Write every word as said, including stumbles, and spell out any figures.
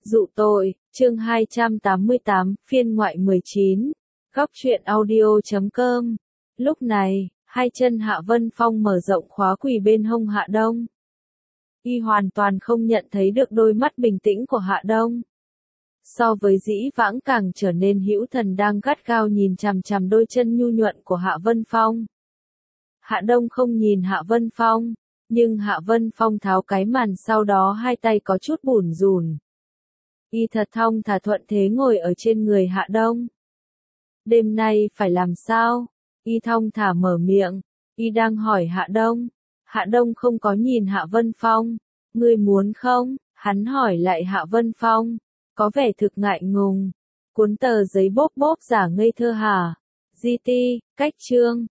Dụ tội, chương hai trăm tám mươi tám, phiên ngoại mười chín, góc truyện audio chấm com. Lúc này, hai chân Hạ Vân Phong mở rộng khóa quỳ bên hông Hạ Đông. Y hoàn toàn không nhận thấy được đôi mắt bình tĩnh của Hạ Đông. So với dĩ vãng càng trở nên hữu thần đang gắt gao nhìn chằm chằm đôi chân nhu nhuận của Hạ Vân Phong. Hạ Đông không nhìn Hạ Vân Phong, nhưng Hạ Vân Phong tháo cái màn sau đó hai tay có chút bủn rủn. Y thật thong thả thuận thế ngồi ở trên người Hạ Đông. Đêm nay phải làm sao? Y thong thả mở miệng. Y đang hỏi Hạ Đông. Hạ Đông không có nhìn Hạ Vân Phong. Ngươi muốn không? Hắn hỏi lại Hạ Vân Phong. Có vẻ thực ngại ngùng. Cuốn tờ giấy bóp bóp giả ngây thơ hả? gi ti, cách chương.